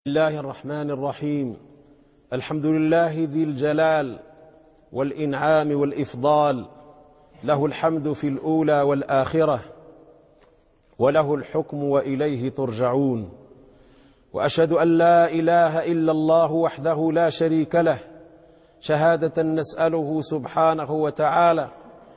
الله الرحمن الرحيم. الحمد لله ذي الجلال والإنعام والإفضال، له الحمد في الأولى والآخرة، وله الحكم وإليه ترجعون. وأشهد أن لا إله إلا الله وحده لا شريك له، شهادة نسأله سبحانه وتعالى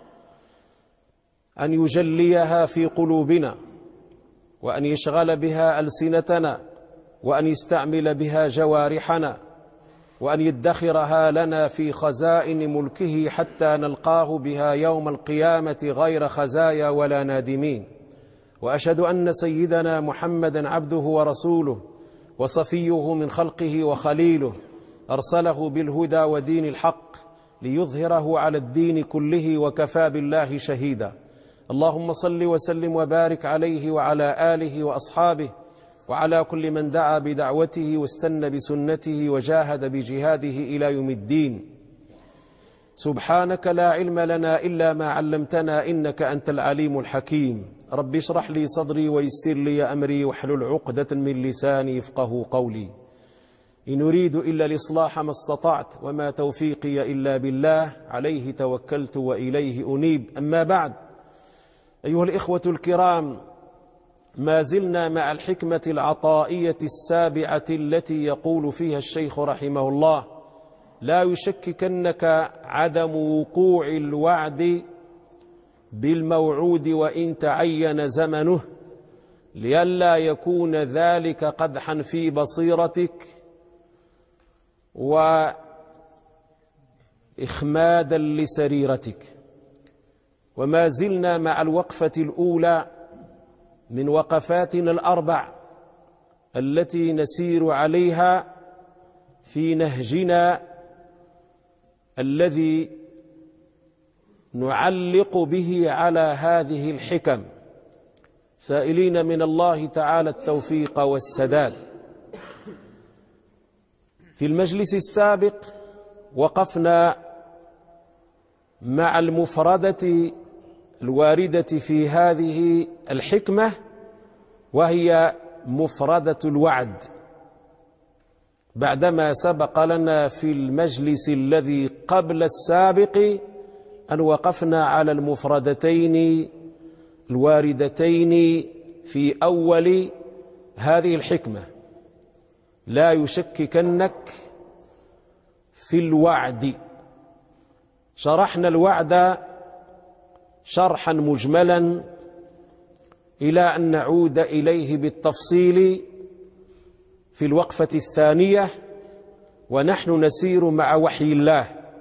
أن يجليها في قلوبنا، وأن يشغل بها ألسنتنا، وأن يستعمل بها جوارحنا، وأن يدخرها لنا في خزائن ملكه حتى نلقاه بها يوم القيامة غير خزايا ولا نادمين. وأشهد أن سيدنا محمدا عبده ورسوله وصفيه من خلقه وخليله، أرسله بالهدى ودين الحق ليظهره على الدين كله، وكفى بالله شهيدا. اللهم صل وسلم وبارك عليه وعلى آله وأصحابه وعلى كل من دعا بدعوته واستنى بسنته وجاهد بجهاده إلى يوم الدين. سبحانك لا علم لنا إلا ما علمتنا، إنك أنت العليم الحكيم. رب اشرح لي صدري ويسر لي أمري واحلل عقدة من لساني يفقه قولي. إن أريد إلا الإصلاح ما استطعت، وما توفيقي إلا بالله، عليه توكلت وإليه أنيب. أما بعد، أيها الإخوة الكرام، ما زلنا مع الحكمة العطائية السابعة التي يقول فيها الشيخ رحمه الله: لا يشككنك عدم وقوع الوعد بالموعود وإن تعين زمنه، لئلا يكون ذلك قدحا في بصيرتك وإخمادا لسريرتك. وما زلنا مع الوقفة الأولى من وقفاتنا الأربع التي نسير عليها في نهجنا الذي نعلق به على هذه الحكم، سائلين من الله تعالى التوفيق والسداد. في المجلس السابق وقفنا مع المفردة الواردة في هذه الحكمة، وهي مفردة الوعد، بعدما سبق لنا في المجلس الذي قبل السابق أن وقفنا على المفردتين الواردتين في أول هذه الحكمة: لا يشككنك في الوعد. شرحنا الوعد شرحا مجملا إلى أن نعود إليه بالتفصيل في الوقفة الثانية، ونحن نسير مع وحي الله،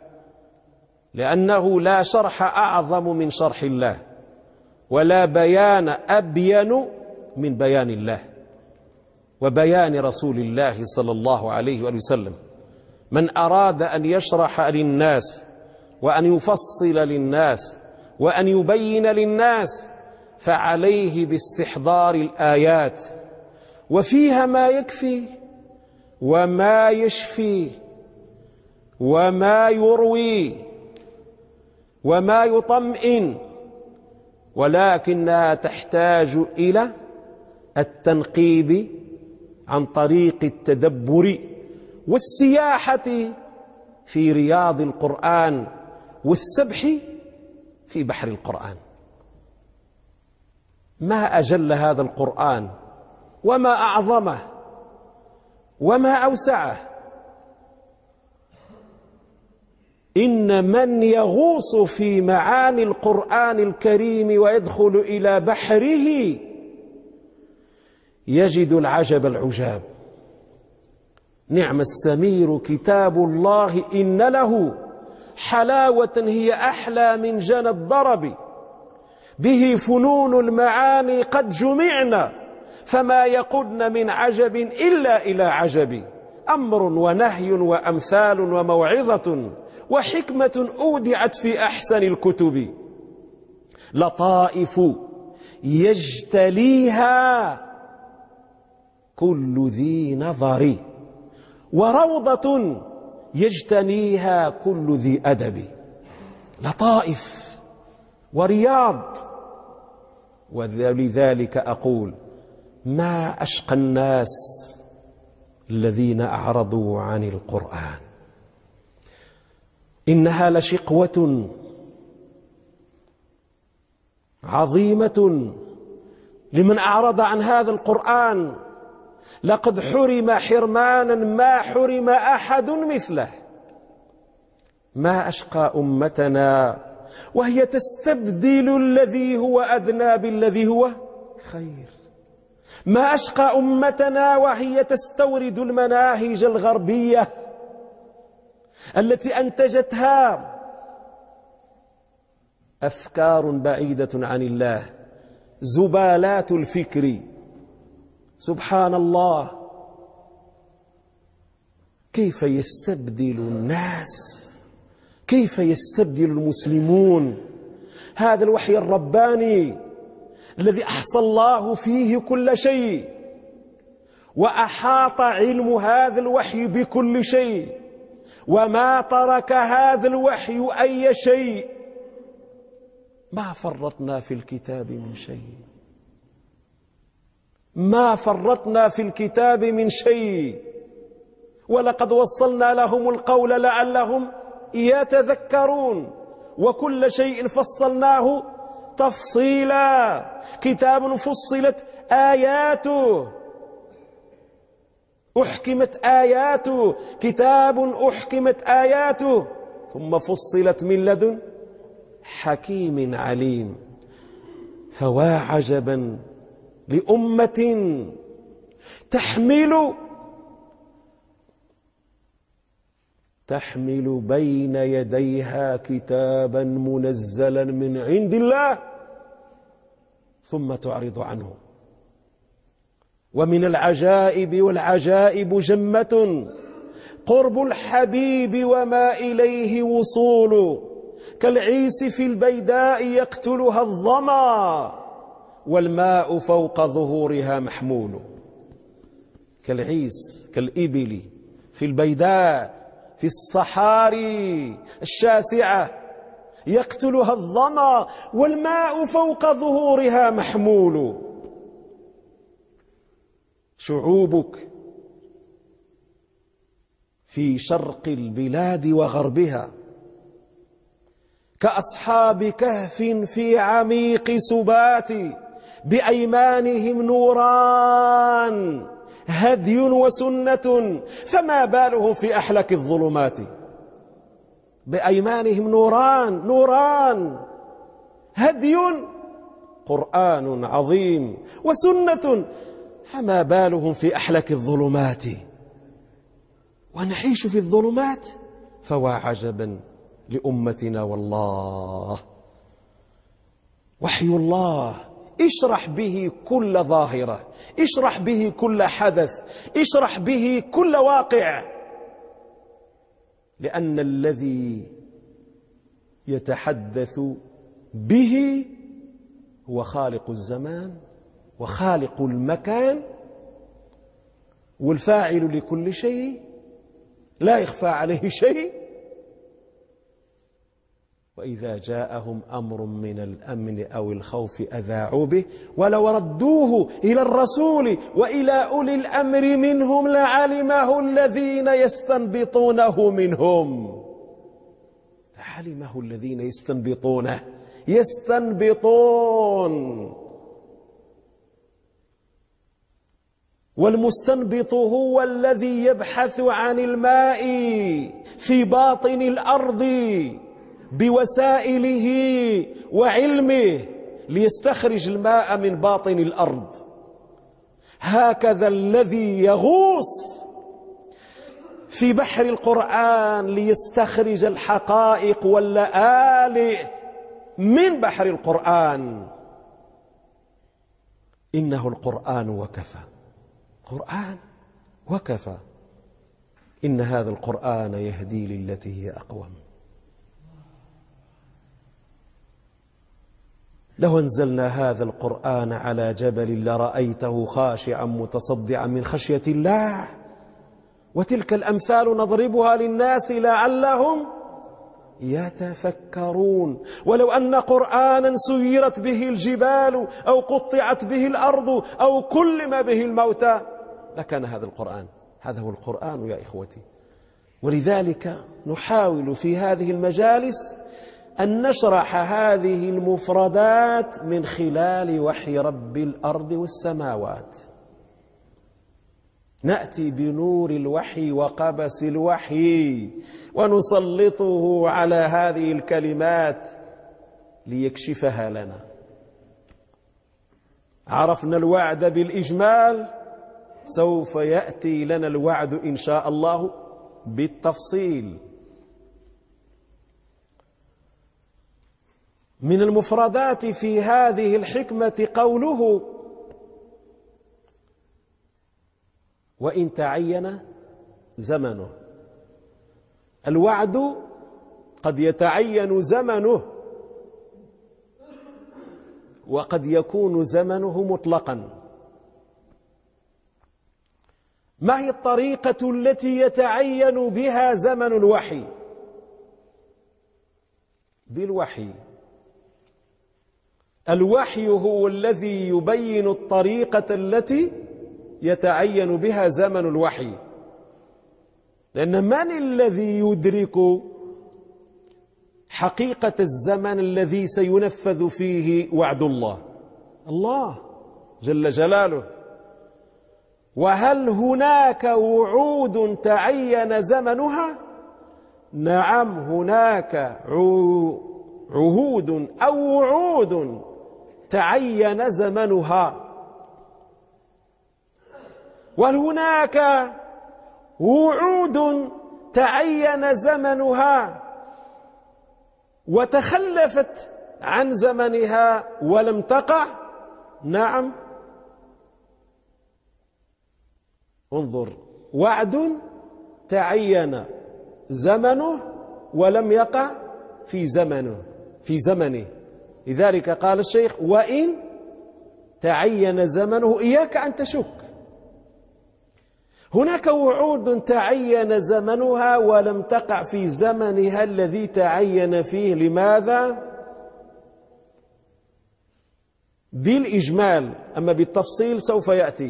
لأنه لا شرح أعظم من شرح الله، ولا بيان أبين من بيان الله وبيان رسول الله صلى الله عليه وآله وسلم. من أراد أن يشرح للناس وأن يفصل للناس وأن يبين للناس، فعليه باستحضار الآيات، وفيها ما يكفي وما يشفي وما يروي وما يطمئن، ولكنها تحتاج إلى التنقيب عن طريق التدبر والسياحة في رياض القرآن والسبح في بحر القرآن. ما أجل هذا القرآن، وما أعظمه، وما أوسعه. إن من يغوص في معاني القرآن الكريم ويدخل إلى بحره يجد العجب العجاب. نعم السمير كتاب الله، إن له حلاوة هي أحلى من جنى الضرب، به فنون المعاني قد جمعنا، فما يقودن من عجب إلا إلى عجب. أمر ونهي وأمثال وموعظة وحكمة أودعت في أحسن الكتب، لطائف يجتليها كل ذي نظر، وروضة يجتنيها كل ذي أدب. لطائف ورياض. ولذلك أقول: ما أشقى الناس الذين أعرضوا عن القرآن. إنها لشقوة عظيمة لمن أعرض عن هذا القرآن. لقد حرم حرمانا ما حرم أحد مثله. ما أشقى أمتنا وهي تستبدل الذي هو أدنى بالذي هو خير. ما أشقى أمتنا وهي تستورد المناهج الغربية التي أنتجتها أفكار بعيدة عن الله، زبالات الفكر. سبحان الله، كيف يستبدل الناس، كيف يستبدل المسلمون هذا الوحي الرباني الذي أحصى الله فيه كل شيء، وأحاط علم هذا الوحي بكل شيء، وما ترك هذا الوحي أي شيء. ما فرطنا في الكتاب من شيء، ما فرطنا في الكتاب من شيء. ولقد وصلنا لهم القول لعلهم يتذكرون، وكل شيء فصلناه تفصيلا. كتاب فصلت آياته، أحكمت آياته، كتاب أحكمت آياته ثم فصلت من لدن حكيم عليم. فوا عجبا لأمة تحمل بين يديها كتابا منزلا من عند الله ثم تعرض عنه. ومن العجائب والعجائب جمة قرب الحبيب وما إليه وصول، كالعيس في البيداء يقتلها الظما والماء فوق ظهورها محمول. كالعيس، كالإبل في البيداء، في الصحاري الشاسعة، يقتلها الظما والماء فوق ظهورها محمول. شعوبك في شرق البلاد وغربها كأصحاب كهف في عميق سبات، بأيمانهم نوران هدي وسنة، فما بالهم في أحلك الظلمات. بأيمانهم نوران هدي قرآن عظيم وسنة، فما بالهم في أحلك الظلمات. ونعيش في الظلمات. فوا عجبا لأمتنا والله. وحي الله اشرح به كل ظاهرة، اشرح به كل حدث، اشرح به كل واقع. لأن الذي يتحدث به هو خالق الزمان وخالق المكان والفاعل لكل شيء، لا يخفى عليه شيء. وإذا جاءهم أمر من الأمن أو الخوف أذاعوا به ولو ردوه إلى الرسول وإلى أولي الأمر منهم لعلمه الذين يستنبطونه منهم. لعلمه الذين يستنبطون. والمستنبط هو الذي يبحث عن الماء في باطن الأرض بوسائله وعلمه ليستخرج الماء من باطن الأرض. هكذا الذي يغوص في بحر القرآن ليستخرج الحقائق واللآلئ من بحر القرآن. إنه القرآن وكفى. قرآن وكفى. إن هذا القرآن يهدي للتي هي أقوم. لو أنزلنا هذا القرآن على جبل لرأيته خاشعا متصدعا من خشية الله. وتلك الأمثال نضربها للناس لعلهم يتفكرون. ولو أن قرآنا سيرت به الجبال أو قطعت به الأرض أو كلم به الموتى لكان هذا القرآن هذا هو القرآن يا إخوتي. ولذلك نحاول في هذه المجالس أن نشرح هذه المفردات من خلال وحي رب الأرض والسماوات. نأتي بنور الوحي وقبس الوحي ونسلطه على هذه الكلمات ليكشفها لنا. عرفنا الوعد بالإجمال، سوف يأتي لنا الوعد إن شاء الله بالتفصيل. من المفردات في هذه الحكمة قوله: وإن تعين زمنه. الوعد قد يتعين زمنه وقد يكون زمنه مطلقا. ما هي الطريقة التي يتعين بها زمن الوحي؟ بالوحي. الوحي هو الذي يبين الطريقة التي يتعين بها زمن الوحي. لأن من الذي يدرك حقيقة الزمن الذي سينفذ فيه وعد الله؟ الله جل جلاله. وهل هناك وعود تعين زمنها؟ نعم، هناك عهود أو وعود تعين زمنها. وهل هناك وعود تعين زمنها وتخلفت عن زمنها ولم تقع؟ نعم. انظر، وعد تعين زمنه ولم يقع في زمنه. لذلك قال الشيخ: وإن تعين زمنه. إياك أن تشك. هناك وعود تعين زمنها ولم تقع في زمنها الذي تعين فيه. لماذا؟ بالإجمال، أما بالتفصيل سوف يأتي.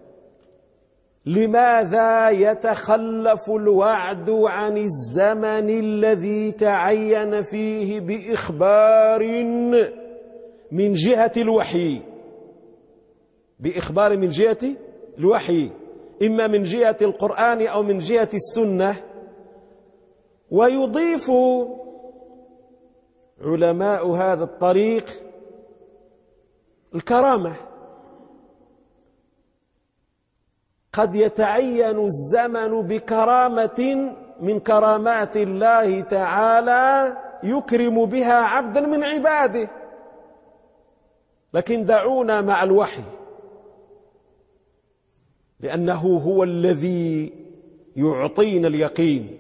لماذا يتخلف الوعد عن الزمن الذي تعين فيه بإخبار من جهة الوحي؟ بإخبار من جهة الوحي، إما من جهة القرآن أو من جهة السنة. ويضيف علماء هذا الطريق الكرامة. قد يتعين الزمن بكرامة من كرامات الله تعالى يكرم بها عبدا من عباده. لكن دعونا مع الوحي، لأنه هو الذي يعطينا اليقين.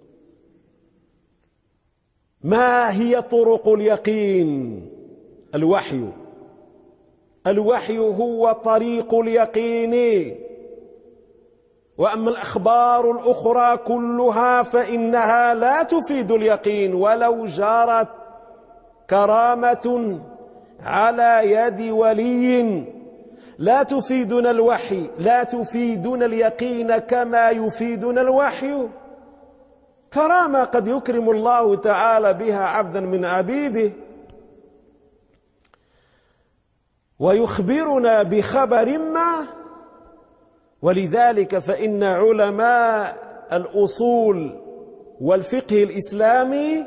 ما هي طرق اليقين؟ الوحي هو طريق اليقين. وأما الأخبار الأخرى كلها فإنها لا تفيد اليقين. ولو جرت كرامة على يد ولي لا تفيدنا الوحي، لا تفيدنا اليقين كما يفيدنا الوحي. كرامة قد يكرم الله تعالى بها عبدا من عبيده ويخبرنا بخبر ما. ولذلك فإن علماء الأصول والفقه الإسلامي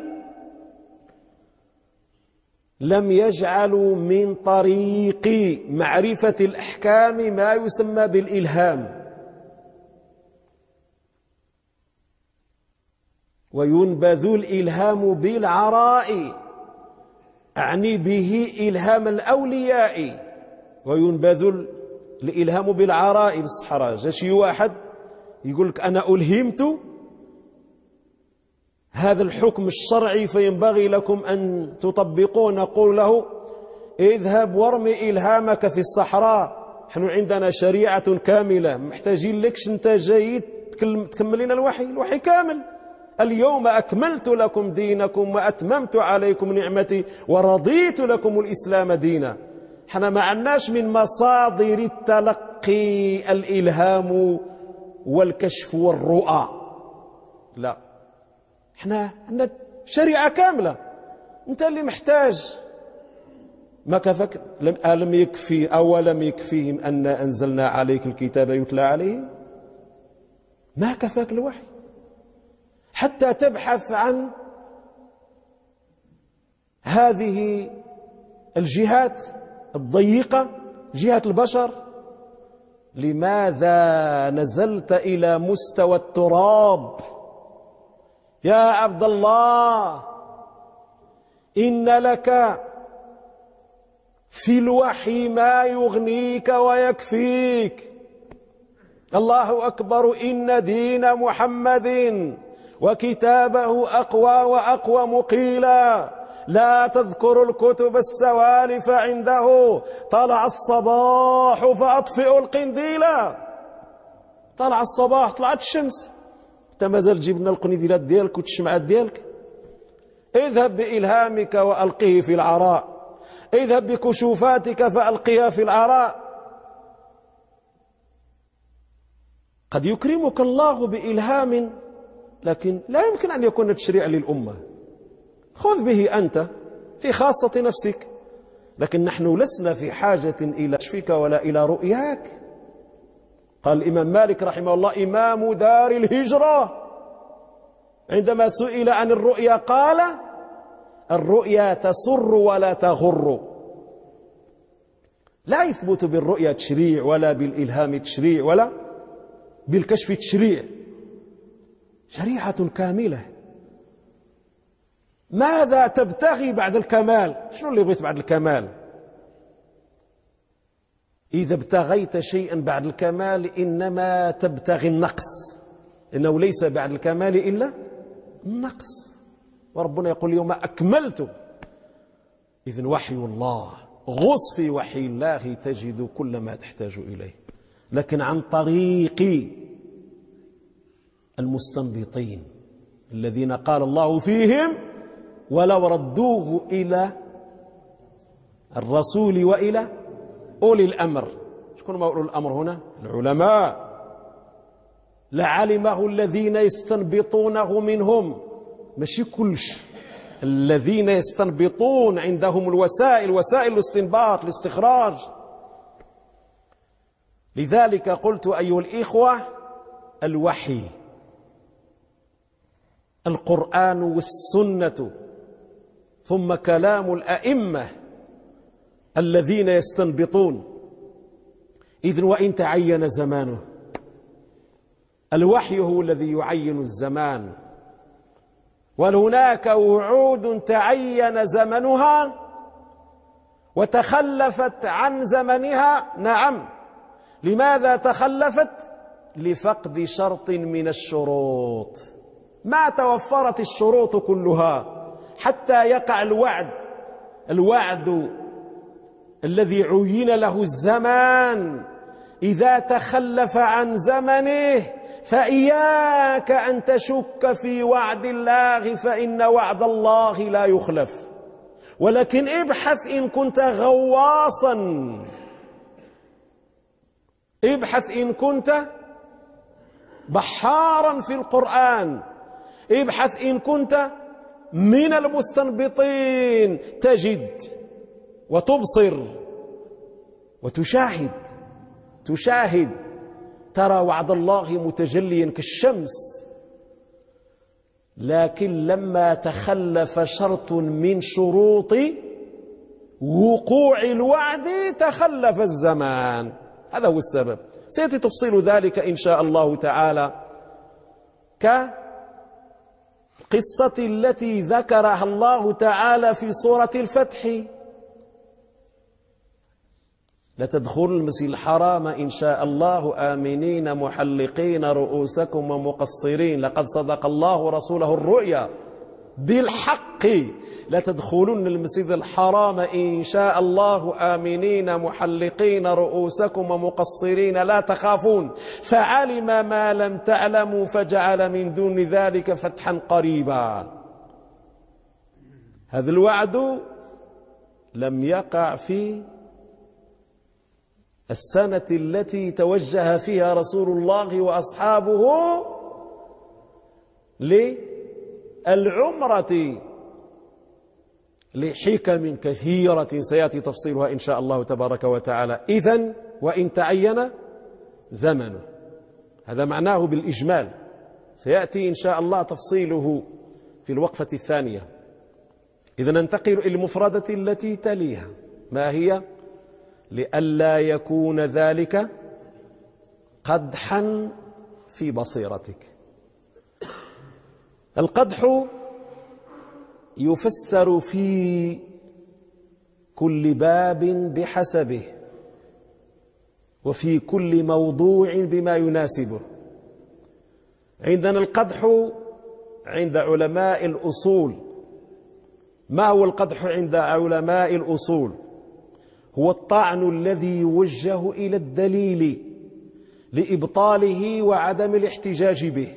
لم يجعلوا من طريق معرفة الأحكام ما يسمى بالإلهام. وينبذ الإلهام بالعراء، أعني به إلهام الأولياء. وينبذ الإلهام بالعراء بالصحراء. جاء شي واحد يقول لك أنا ألهمت هذا الحكم الشرعي فينبغي لكم أن تطبقوه. نقول له: اذهب وارمي إلهامك في الصحراء، نحن عندنا شريعة كاملة، محتاجين لكش أنت جاي تكمل لنا الوحي كامل. اليوم أكملت لكم دينكم وأتممت عليكم نعمتي ورضيت لكم الإسلام دينا. احنا ما عندناش من مصادر التلقي الإلهام والكشف والرؤى، لا، احنا عندنا شريعة كاملة. انت اللي محتاج. ما كفاك؟ ألم يكفي أولم يكفيهم أن أنزلنا عليك الكتاب يتلى عليه؟ ما كفاك الوحي حتى تبحث عن هذه الجهات الضيقة، جهة البشر. لماذا نزلت إلى مستوى التراب يا عبد الله؟ إن لك في الوحي ما يغنيك ويكفيك. الله أكبر، إن دين محمد وكتابه أقوى وأقوى مقيلا. لا تذكر الكتب السوالف عنده. طلع الصباح فأطفئوا القنديل. طلع الصباح، طلعت الشمس، انت مازال تجيب لنا القنديلات ديالك والشمعات ديالك. اذهب بإلهامك وألقيه في العراء، اذهب بكشوفاتك فألقيها في العراء. قد يكرمك الله بإلهام، لكن لا يمكن أن يكون تشريع للأمة. خذ به أنت في خاصة نفسك، لكن نحن لسنا في حاجة إلى كشفك ولا إلى رؤياك. قال الإمام مالك رحمه الله إمام دار الهجرة عندما سئل عن الرؤيا قال: الرؤيا تسر ولا تغر. لا يثبت بالرؤيا تشريع، ولا بالإلهام تشريع، ولا بالكشف تشريع. شريعة كاملة. ماذا تبتغي بعد الكمال؟ شنو اللي بغيت بعد الكمال؟ إذا ابتغيت شيئا بعد الكمال إنما تبتغي النقص، إنه ليس بعد الكمال إلا النقص. وربنا يقول اليوم أكملت. إذن وحي الله، غص في وحي الله تجد كل ما تحتاج إليه، لكن عن طريق المستنبطين الذين قال الله فيهم: ولو ردوه إلى الرسول وإلى أولي الأمر. شكون ما أولي الأمر هنا؟ العلماء. لعلمه الذين يستنبطونه منهم، ماشي كلش، الذين يستنبطون عندهم الوسائل، وسائل الاستنباط، الاستخراج. لذلك قلت أيها الإخوة: الوحي، القرآن والسنة، ثم كلام الأئمة الذين يستنبطون. إذن وإن تعين زمانه، الوحي هو الذي يعين الزمان. وهناك وعود تعين زمنها وتخلفت عن زمنها. نعم. لماذا تخلفت؟ لفقد شرط من الشروط. ما توفرت الشروط كلها حتى يقع الوعد الذي عين له الزمان إذا تخلف عن زمنه فإياك أن تشك في وعد الله، فإن وعد الله لا يخلف. ولكن ابحث إن كنت غواصا، ابحث إن كنت بحارا في القرآن، ابحث إن كنت من المستنبطين، تجد وتبصر وتشاهد. ترى وعد الله متجليا كالشمس، لكن لما تخلف شرط من شروط وقوع الوعد تخلف الزمان. هذا هو السبب. سيأتي تفصيل ذلك إن شاء الله تعالى، كقصة التي ذكرها الله تعالى في سورة الفتح: لتدخلوا المسجد الحرام إن شاء الله آمنين محلقين رؤوسكم ومقصرين لقد صدق الله رسوله الرؤيا بالحق لتدخلن المسجد الحرام إن شاء الله آمنين محلقين رؤوسكم ومقصرين لا تخافون فعلم ما لم تعلموا فجعل من دون ذلك فتحا قريبا. هذا الوعد لم يقع في السنة التي توجه فيها رسول الله وأصحابه للعمرة لحكم كثيرة سيأتي تفصيلها إن شاء الله تبارك وتعالى. إذن وإن تعين زمنه، هذا معناه بالإجمال، سيأتي إن شاء الله تفصيله في الوقفة الثانية. إذن ننتقل إلى المفردة التي تليها، ما هي؟ لئلا يكون ذلك قدحا في بصيرتك. القدح يفسر في كل باب بحسبه، وفي كل موضوع بما يناسبه. عندنا القدح عند علماء الأصول. ما هو القدح عند علماء الأصول؟ هو الطعن الذي يوجه إلى الدليل لإبطاله وعدم الاحتجاج به.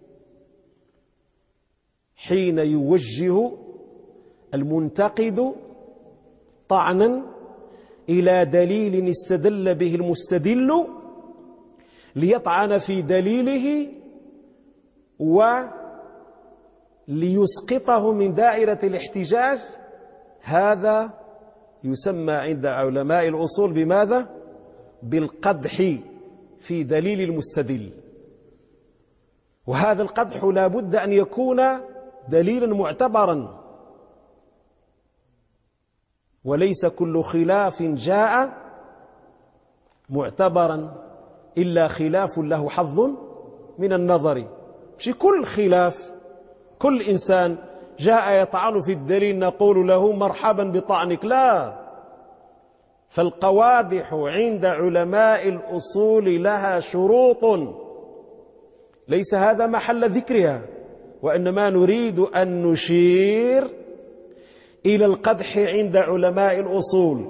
حين يوجه المنتقد طعنا إلى دليل استدل به المستدل ليطعن في دليله وليسقطه من دائرة الاحتجاج، هذا يسمى عند علماء الأصول بماذا؟ بالقدح في دليل المستدل. وهذا القدح لا بد أن يكون دليلا معتبرا، وليس كل خلاف جاء معتبرا إلا خلاف له حظ من النظر. مش كل خلاف، كل إنسان جاء يطعن في الدليل نقول له مرحبا بطعنك، لا. فالقوادح عند علماء الأصول لها شروط، ليس هذا محل ذكرها، وإنما نريد أن نشير إلى القدح عند علماء الأصول.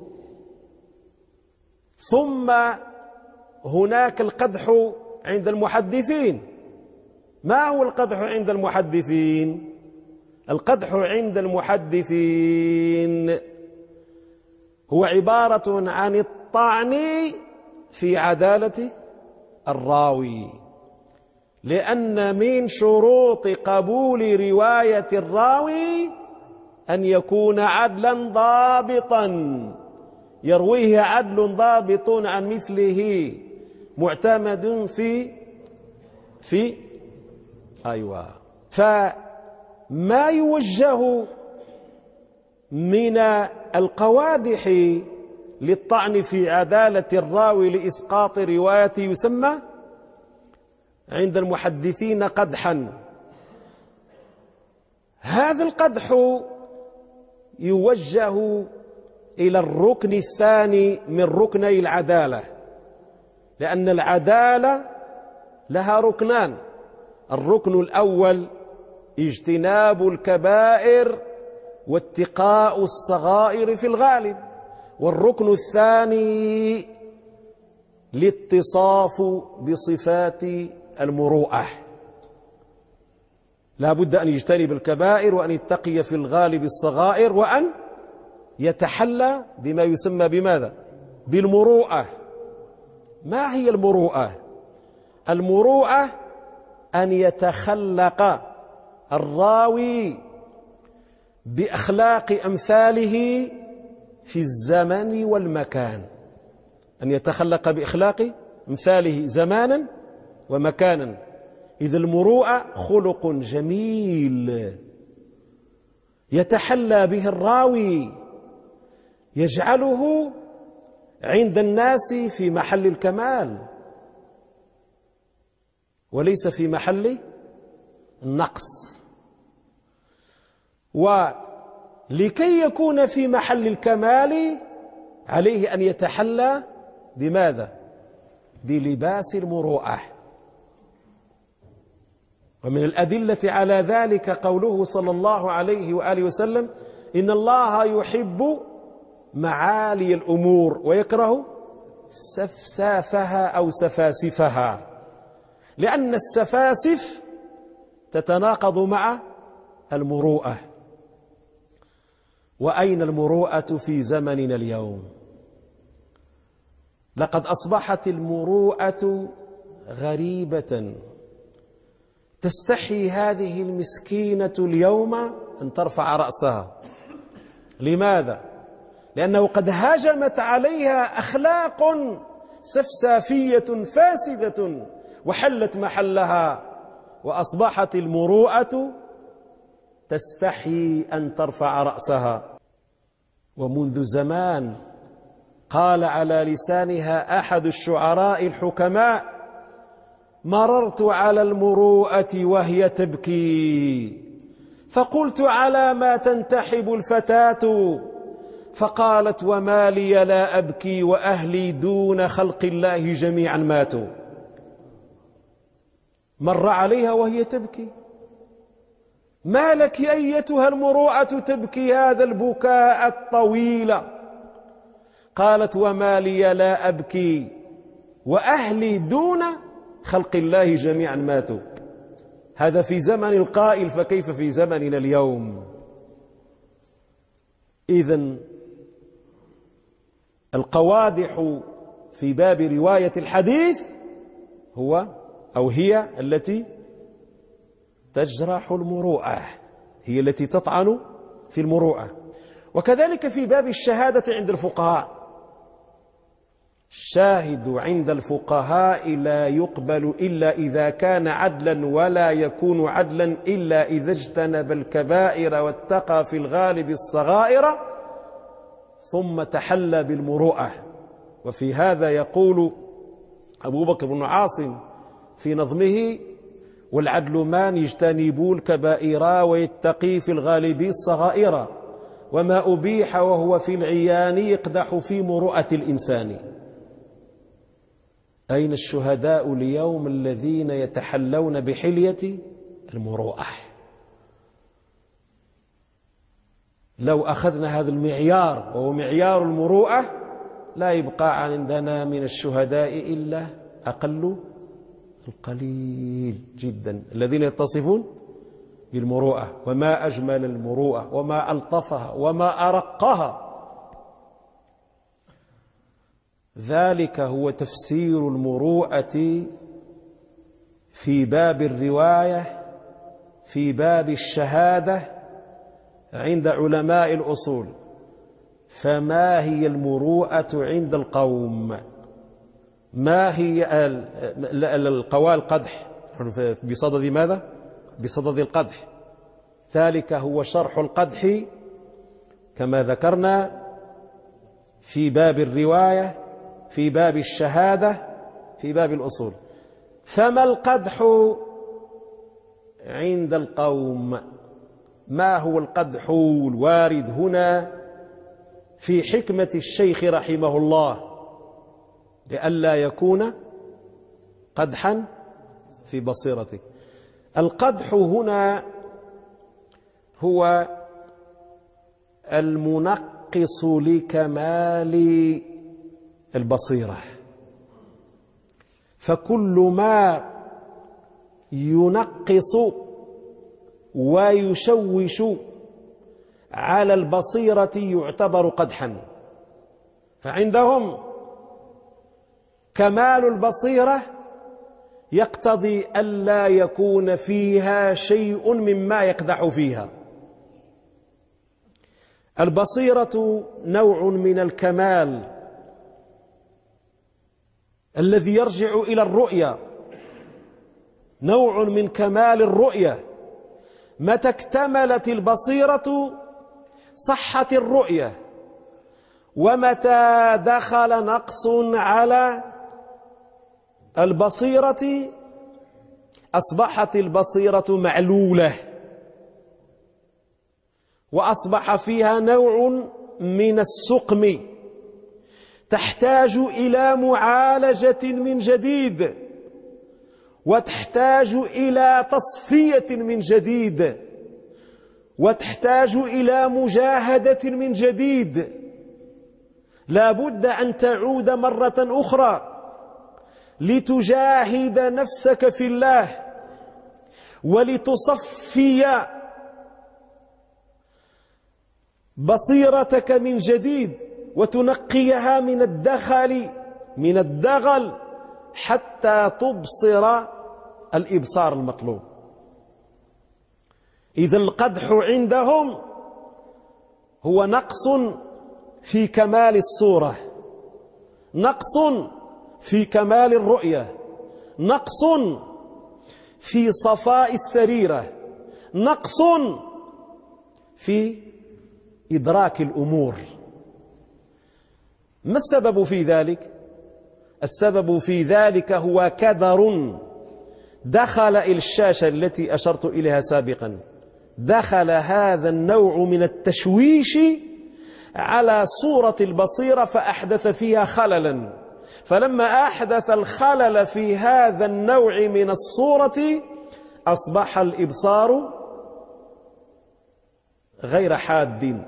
ثم هناك القدح عند المحدثين. ما هو القدح عند المحدثين؟ القدح عند المحدثين هو عبارة عن الطعن في عدالة الراوي، لأن من شروط قبول رواية الراوي أن يكون عدلا ضابطا، يرويه عدل ضابط عن مثله معتمد في أيوة. فما يوجه من القوادح للطعن في عدالة الراوي لإسقاط روايته يسمى عند المحدثين قدحا. هذا القدح يوجه إلى الركن الثاني من ركني العدالة، لأن العدالة لها ركنان. الركن الأول اجتناب الكبائر واتقاء الصغائر في الغالب، والركن الثاني الاتصاف بصفات المروءة. لا بد أن يجتنب الكبائر وأن يتقي في الغالب الصغائر وأن يتحلى بما يسمى بماذا؟ بالمروءة. ما هي المروءة؟ المروءة أن يتخلق الراوي بأخلاق أمثاله في الزمن والمكان، أن يتخلق بأخلاق أمثاله زمانا ومكانا. إذا المروءة خلق جميل يتحلى به الراوي، يجعله عند الناس في محل الكمال وليس في محل النقص. ولكي يكون في محل الكمال عليه أن يتحلى بماذا؟ بلباس المروءة. ومن الأدلة على ذلك قوله صلى الله عليه وآله وسلم: إن الله يحب معالي الأمور ويكره سفسافها أو سفاسفها، لأن السفاسف تتناقض مع المروءة. وأين المروءة في زمننا اليوم؟ لقد أصبحت المروءة غريبة. تستحي هذه المسكينة اليوم أن ترفع رأسها. لماذا؟ لأنه قد هجمت عليها أخلاق سفسافية فاسدة وحلت محلها، وأصبحت المروءة تستحي أن ترفع رأسها. ومنذ زمان قال على لسانها أحد الشعراء الحكماء: مررت على المروءة وهي تبكي، فقلت على ما تنتحب الفتاة، فقالت وما لي لا أبكي وأهلي دون خلق الله جميعا ماتوا. مر عليها وهي تبكي. ما لك أيتها المروءة تبكي هذا البكاء الطويل؟ قالت وما لي لا أبكي وأهلي دون خلق الله جميعا ماتوا. هذا في زمن القائل، فكيف في زمننا اليوم؟ إذن القوادح في باب رواية الحديث هي التي تجرح المروءة، هي التي تطعن في المروءة. وكذلك في باب الشهادة عند الفقهاء، الشاهد عند الفقهاء لا يقبل إلا إذا كان عدلا، ولا يكون عدلا إلا إذا اجتنب الكبائر واتقى في الغالب الصغائر ثم تحلى بالمروءة. وفي هذا يقول أبو بكر بن عاصم في نظمه: والعدل من يجتنب الكبائر ويتقي في الغالب الصغائر، وما أبيح وهو في العيان يقدح في مروءة الإنسان. أين الشهداء اليوم الذين يتحلون بحلية المروءة؟ لو أخذنا هذا المعيار وهو معيار المروءة لا يبقى عندنا من الشهداء إلا أقل القليل جدا الذين يتصفون بالمروءة. وما أجمل المروءة وما ألطفها وما أرقها. ذلك هو تفسير المروءة في باب الرواية، في باب الشهادة عند علماء الأصول. فما هي المروءة عند القوم؟ ما هي القوال القدح بصدد ماذا؟ بصدد القدح. ذلك هو شرح القدح كما ذكرنا في باب الرواية، في باب الشهادة، في باب الأصول. فما القدح عند القوم؟ ما هو القدح الوارد هنا في حكمة الشيخ رحمه الله لئلا يكون قدحا في بصيرتك؟ القدح هنا هو المنقص لكمال البصيرة. فكل ما ينقص ويشوش على البصيرة يعتبر قدحا. فعندهم كمال البصيرة يقتضي ألا يكون فيها شيء مما يقدح فيها. البصيرة نوع من الكمال الذي يرجع إلى الرؤية، نوع من كمال الرؤية. متى اكتملت البصيرة صحت الرؤية، ومتى دخل نقص على البصيرة أصبحت البصيرة معلولة، وأصبح فيها نوع من السقم تحتاج إلى معالجة من جديد، وتحتاج إلى تصفية من جديد، وتحتاج إلى مجاهدة من جديد. لا بد أن تعود مرة أخرى لتجاهد نفسك في الله، ولتصفي بصيرتك من جديد، وتنقيها من الدخل من الدغل حتى تبصر الإبصار المطلوب. إذا القدح عندهم هو نقص في كمال الصورة، نقص في كمال الرؤية، نقص في صفاء السريرة، نقص في إدراك الأمور. ما السبب في ذلك؟ السبب في ذلك هو كدر دخل إلى الشاشة التي أشرت إليها سابقا. دخل هذا النوع من التشويش على صورة البصيرة فأحدث فيها خللا، فلما أحدث الخلل في هذا النوع من الصورة أصبح الإبصار غير حاد.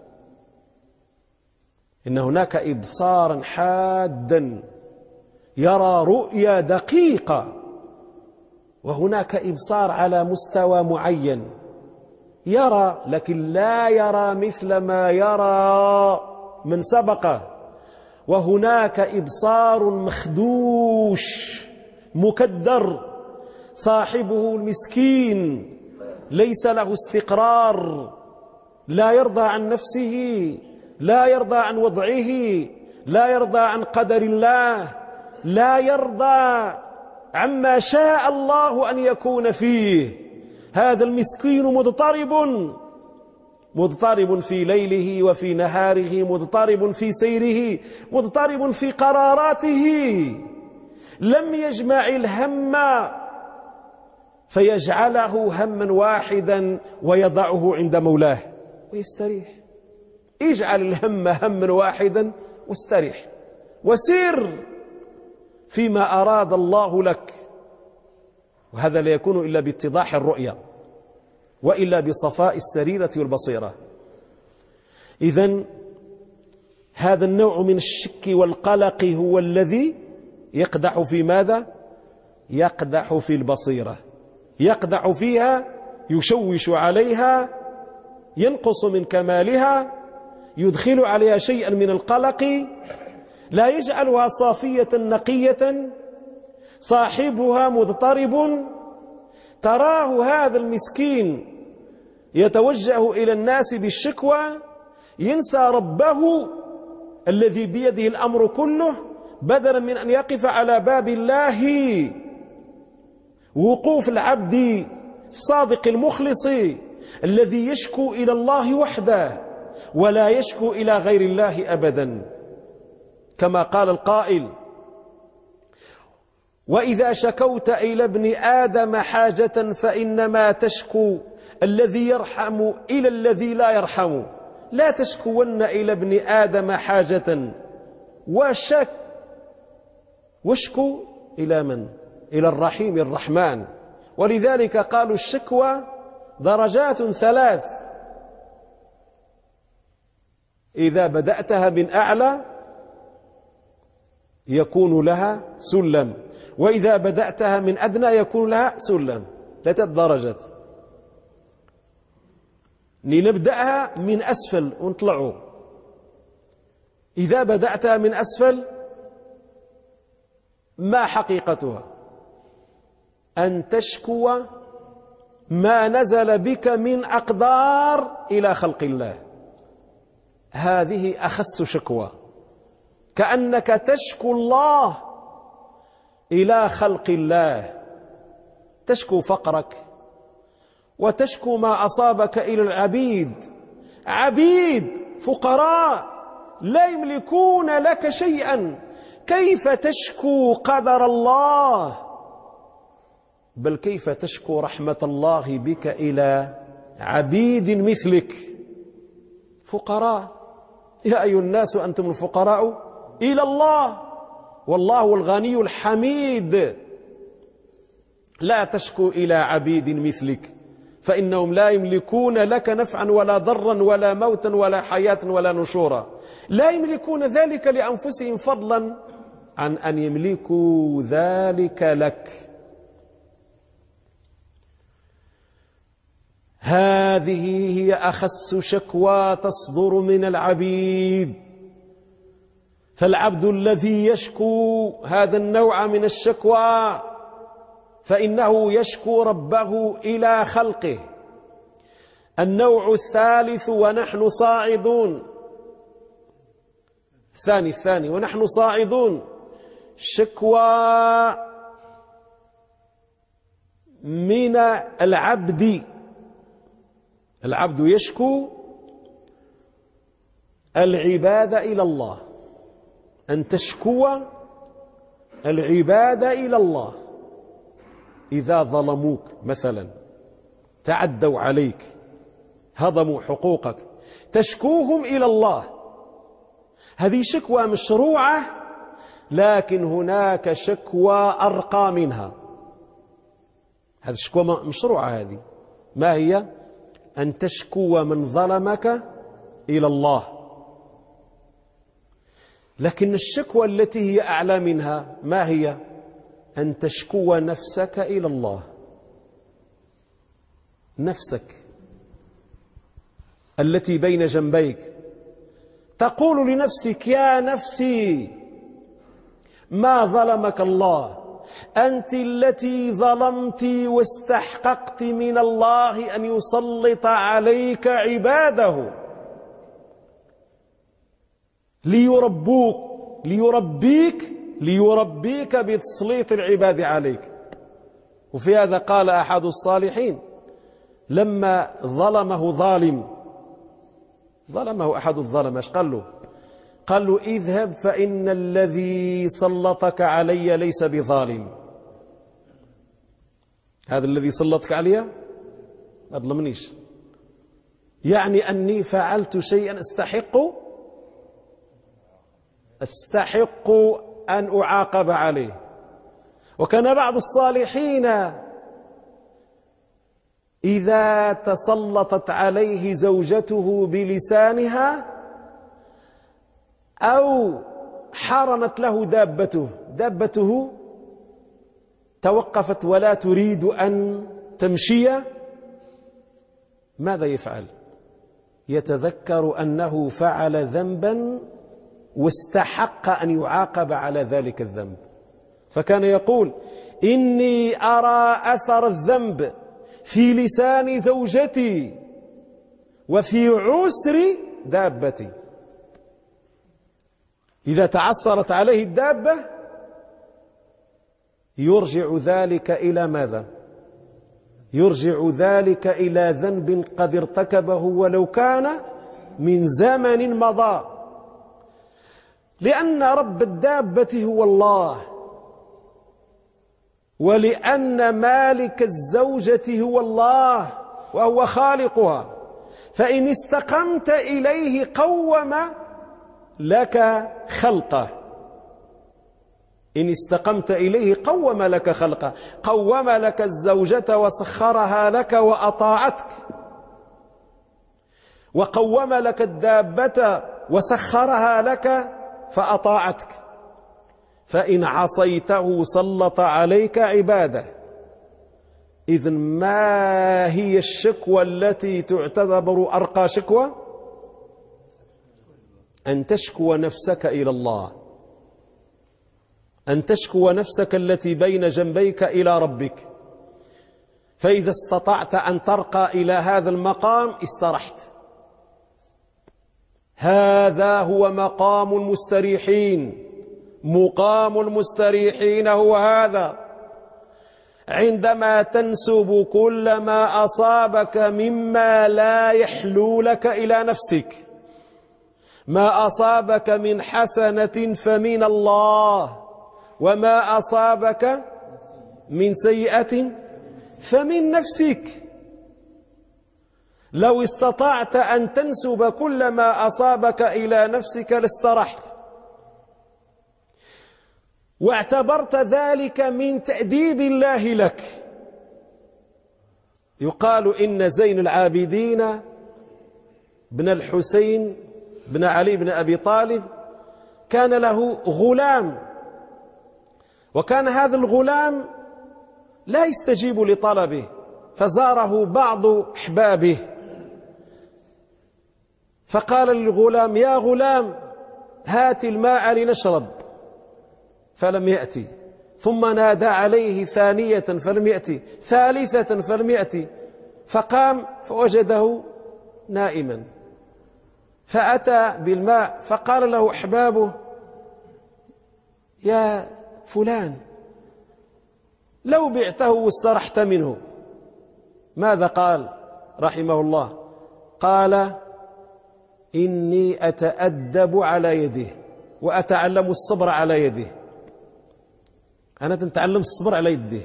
إن هناك إبصارا حادا يرى رؤية دقيقة، وهناك إبصار على مستوى معين يرى لكن لا يرى مثل ما يرى من سبقه، وهناك إبصار مخدوش مكدر صاحبه المسكين ليس له استقرار، لا يرضى عن نفسه، لا يرضى عن وضعه، لا يرضى عن قدر الله، لا يرضى عما شاء الله أن يكون فيه. هذا المسكين مضطرب في ليله وفي نهاره، مضطرب في سيره، مضطرب في قراراته، لم يجمع الهم فيجعله هما واحدا ويضعه عند مولاه ويستريح. اجعل الهم هما واحدا واستريح وسير فيما أراد الله لك، وهذا لا يكون إلا باتضاح الرؤية وإلا بصفاء السريرة والبصيرة. إذن هذا النوع من الشك والقلق هو الذي يقدح في ماذا؟ يقدح في البصيرة، يقدح فيها، يشوش عليها، ينقص من كمالها، يدخل عليها شيئا من القلق، لا يجعلها صافية نقية، صاحبها مضطرب. تراه هذا المسكين يتوجه إلى الناس بالشكوى، ينسى ربه الذي بيده الأمر كله، بدلا من أن يقف على باب الله وقوف العبد الصادق المخلص الذي يشكو إلى الله وحده ولا يشكو إلى غير الله أبدا، كما قال القائل: وإذا شكوت إلى ابن آدم حاجة فإنما تشكو الذي يرحم إلى الذي لا يرحم، لا تشكون إلى ابن آدم حاجة واشكو إلى من؟ إلى الرحيم الرحمن. ولذلك قالوا الشكوى درجات ثلاث: إذا بدأتها من أعلى يكون لها سلم، وإذا بدأتها من أدنى يكون لها سلم، 3 درجات. لنبدأها من أسفل ونطلعوا. إذا بدأتها من أسفل ما حقيقتها؟ أن تشكو ما نزل بك من أقدار إلى خلق الله، هذه أخس شكوى، كأنك تشكو الله إلى خلق الله، تشكو فقرك وتشكو ما أصابك إلى العبيد، عبيد فقراء لا يملكون لك شيئا، كيف تشكو قدر الله؟ بل كيف تشكو رحمة الله بك إلى عبيد مثلك فقراء. يا أيها الناس أنتم الفقراء إلى الله والله الغني الحميد. لا تشكو إلى عبيد مثلك فإنهم لا يملكون لك نفعا ولا ضرا ولا موتا ولا حياة ولا نشورا، لا يملكون ذلك لأنفسهم فضلا عن أن يملكوا ذلك لك. هذه هي أخس شكوى تصدر من العبيد، فالعبد الذي يشكو هذا النوع من الشكوى فإنه يشكو ربه إلى خلقه. النوع الثالث ونحن صاعدون، الثاني ونحن صاعدون، شكوى من العبد يشكو العبادة إلى الله، أن تشكو العبادة إلى الله. إذا ظلموك مثلا، تعدوا عليك، هضموا حقوقك، تشكوهم إلى الله، هذه شكوى مشروعة، لكن هناك شكوى أرقى منها. هذه الشكوى مشروعة، هذه ما هي؟ أن تشكو من ظلمك إلى الله. لكن الشكوى التي هي أعلى منها ما هي؟ أن تشكو نفسك إلى الله، نفسك التي بين جنبيك، تقول لنفسك: يا نفسي ما ظلمك الله، أنت التي ظلمت واستحققت من الله أن يسلط عليك عباده ليربيك بتسليط العباد عليك. وفي هذا قال أحد الصالحين لما ظلمه أحد الظلمة، ايش قال له؟ قال له: اذهب فإن الذي سلطك علي ليس بظالم. هذا الذي سلطك علي ما ظلمنيش، يعني أني فعلت شيئا استحق أن أعاقب عليه. وكان بعض الصالحين إذا تسلطت عليه زوجته بلسانها أو حرمت له دابته توقفت ولا تريد أن تمشي، ماذا يفعل؟ يتذكر أنه فعل ذنبا واستحق أن يعاقب على ذلك الذنب، فكان يقول: إني أرى أثر الذنب في لسان زوجتي وفي عسر دابتي. إذا تعثرت عليه الدابة يرجع ذلك إلى ماذا؟ يرجع ذلك إلى ذنب قد ارتكبه ولو كان من زمن مضى، لأن رب الدابة هو الله، ولأن مالك الزوجة هو الله وهو خالقها، فإن استقمت إليه قوم لك خلقه. إن استقمت إليه قوم لك خلقه، قوم لك الزوجة وسخرها لك وأطاعتك، وقوم لك الدابة وسخرها لك فأطاعتك. فإن عصيته سلط عليك عباده. إذن ما هي الشكوى التي تعتبر أرقى شكوى؟ أن تشكو نفسك إلى الله، أن تشكو نفسك التي بين جنبيك إلى ربك. فإذا استطعت أن ترقى إلى هذا المقام استرحت. هذا هو مقام المستريحين. مقام المستريحين هو هذا: عندما تنسب كل ما أصابك مما لا يحلو لك إلى نفسك. ما أصابك من حسنة فمن الله، وما أصابك من سيئة فمن نفسك. لو استطعت أن تنسب كل ما أصابك إلى نفسك لاسترحت، واعتبرت ذلك من تأديب الله لك. يقال إن زين العابدين بن الحسين بن علي بن أبي طالب كان له غلام، وكان هذا الغلام لا يستجيب لطلبه، فزاره بعض أحبابه فقال للغلام: يا غلام، هات الماء لنشرب فلم يأتي، ثم نادى عليه ثانية فلم يأتي، ثالثة فلم يأتي، فقام فوجده نائما، فأتى بالماء فقال له أحبابه: يا فلان لو بعته واسترحت منه. ماذا قال رحمه الله؟ قال: إني أتأدب على يده وأتعلم الصبر على يده. أنا تتعلم الصبر على يده.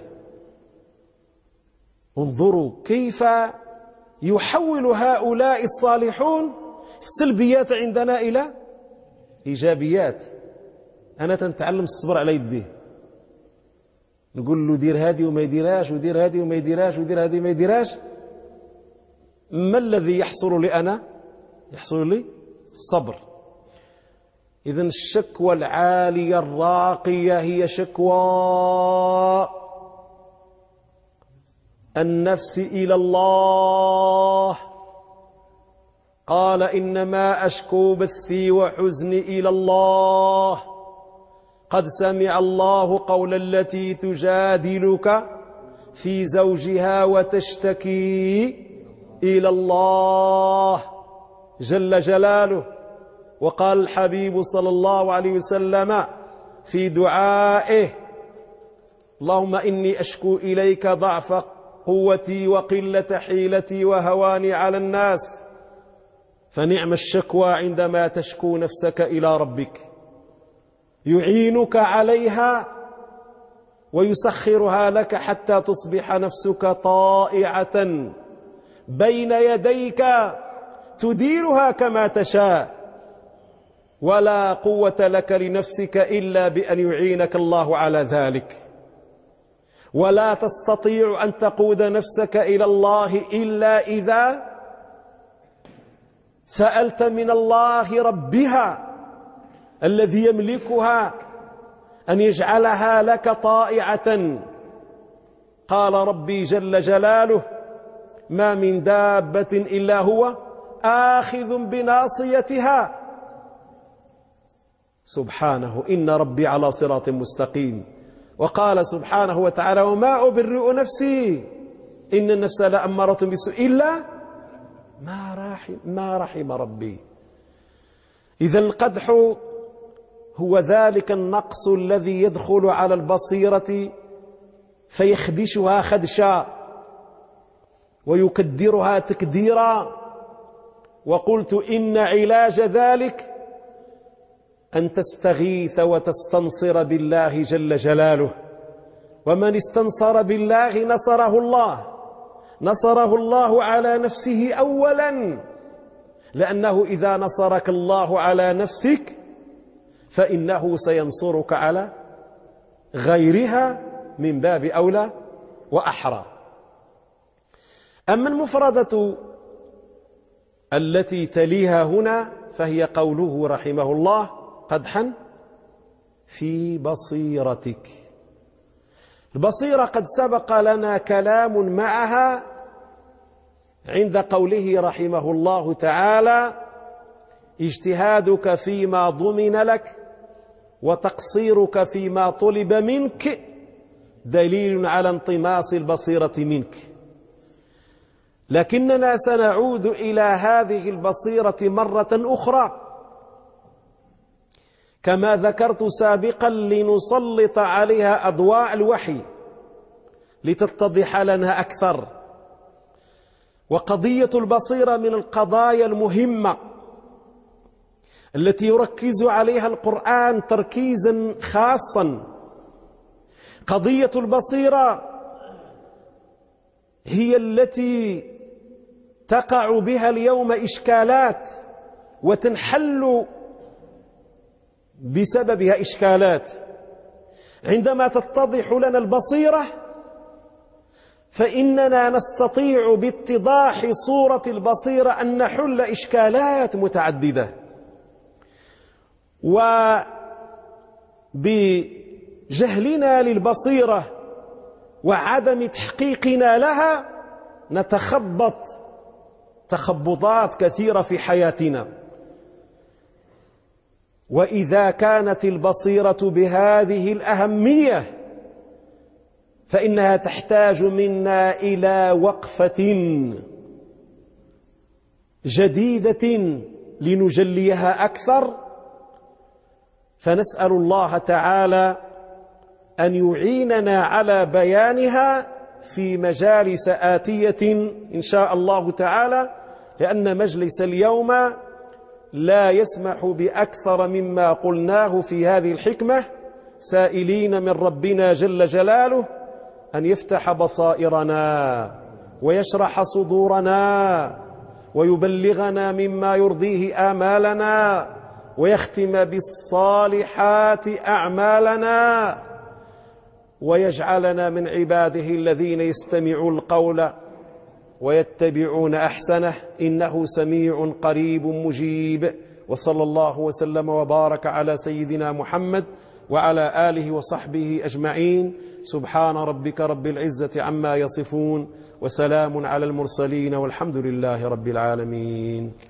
انظروا كيف يحول هؤلاء الصالحون السلبيات عندنا إلى إيجابيات. أنا تنتعلم الصبر على يده، نقول له دير هذه وما يديرهاش، ودير هذه وما يديرهاش، ودير هذه ما يديرهاش. ما الذي يحصل لي أنا؟ يحصل لي الصبر. إذن الشكوى العالية الراقية هي شكوى النفس إلى الله. قال: إنما أشكو بثي وحزني إلى الله، قد سمع الله قول التي تجادلك في زوجها وتشتكي إلى الله جل جلاله. وقال الحبيب صلى الله عليه وسلم في دعائه: اللهم إني أشكو إليك ضعف قوتي وقلة حيلتي وهواني على الناس. فنعم الشكوى عندما تشكو نفسك إلى ربك، يعينك عليها ويسخرها لك حتى تصبح نفسك طائعة بين يديك تديرها كما تشاء، ولا قوة لك لنفسك إلا بأن يعينك الله على ذلك. ولا تستطيع أن تقود نفسك إلى الله إلا إذا سألت من الله ربها الذي يملكها أن يجعلها لك طائعة. قال ربي جل جلاله: ما من دابة إلا هو آخذ بناصيتها. سبحانه، إن ربي على صراط مستقيم. وقال سبحانه وتعالى: وما أبرئ نفسي إن النفس لأمارة بالسوء إلا ما رحم ربي. إذا القدح هو ذلك النقص الذي يدخل على البصيرة فيخدشها خدشا ويكدرها تكديرا. وقلت إن علاج ذلك أن تستغيث وتستنصر بالله جل جلاله. ومن استنصر بالله نصره الله على نفسه أولا، لأنه إذا نصرك الله على نفسك فإنه سينصرك على غيرها من باب أولى وأحرى. أما المفردة التي تليها هنا فهي قوله رحمه الله: قدحا في بصيرتك. البصيرة قد سبق لنا كلام معها عند قوله رحمه الله تعالى: اجتهادك فيما ضمن لك وتقصيرك فيما طلب منك دليل على انطماس البصيرة منك. لكننا سنعود إلى هذه البصيرة مرة أخرى كما ذكرت سابقا لنسلط عليها أضواء الوحي لتتضح لنا أكثر. وقضية البصيرة من القضايا المهمة التي يركز عليها القرآن تركيزا خاصا. قضية البصيرة هي التي تقع بها اليوم إشكالات وتنحل بسببها إشكالات. عندما تتضح لنا البصيرة فإننا نستطيع باتضاح صورة البصيرة أن نحل إشكالات متعددة، وبجهلنا للبصيرة وعدم تحقيقنا لها نتخبط تخبطات كثيرة في حياتنا. وإذا كانت البصيرة بهذه الأهمية فإنها تحتاج منا إلى وقفة جديدة لنجليها أكثر، فنسأل الله تعالى أن يعيننا على بيانها في مجالس آتية إن شاء الله تعالى، لأن مجلس اليوم لا يسمح بأكثر مما قلناه في هذه الحكمة، سائلين من ربنا جل جلاله أن يفتح بصائرنا ويشرح صدورنا ويبلغنا مما يرضيه آمالنا ويختم بالصالحات أعمالنا ويجعلنا من عباده الذين يستمعون القول ويتبعون أحسنه إنه سميع قريب مجيب. وصلى الله وسلم وبارك على سيدنا محمد وعلى آله وصحبه أجمعين. سبحان ربك رب العزة عما يصفون وسلام على المرسلين والحمد لله رب العالمين.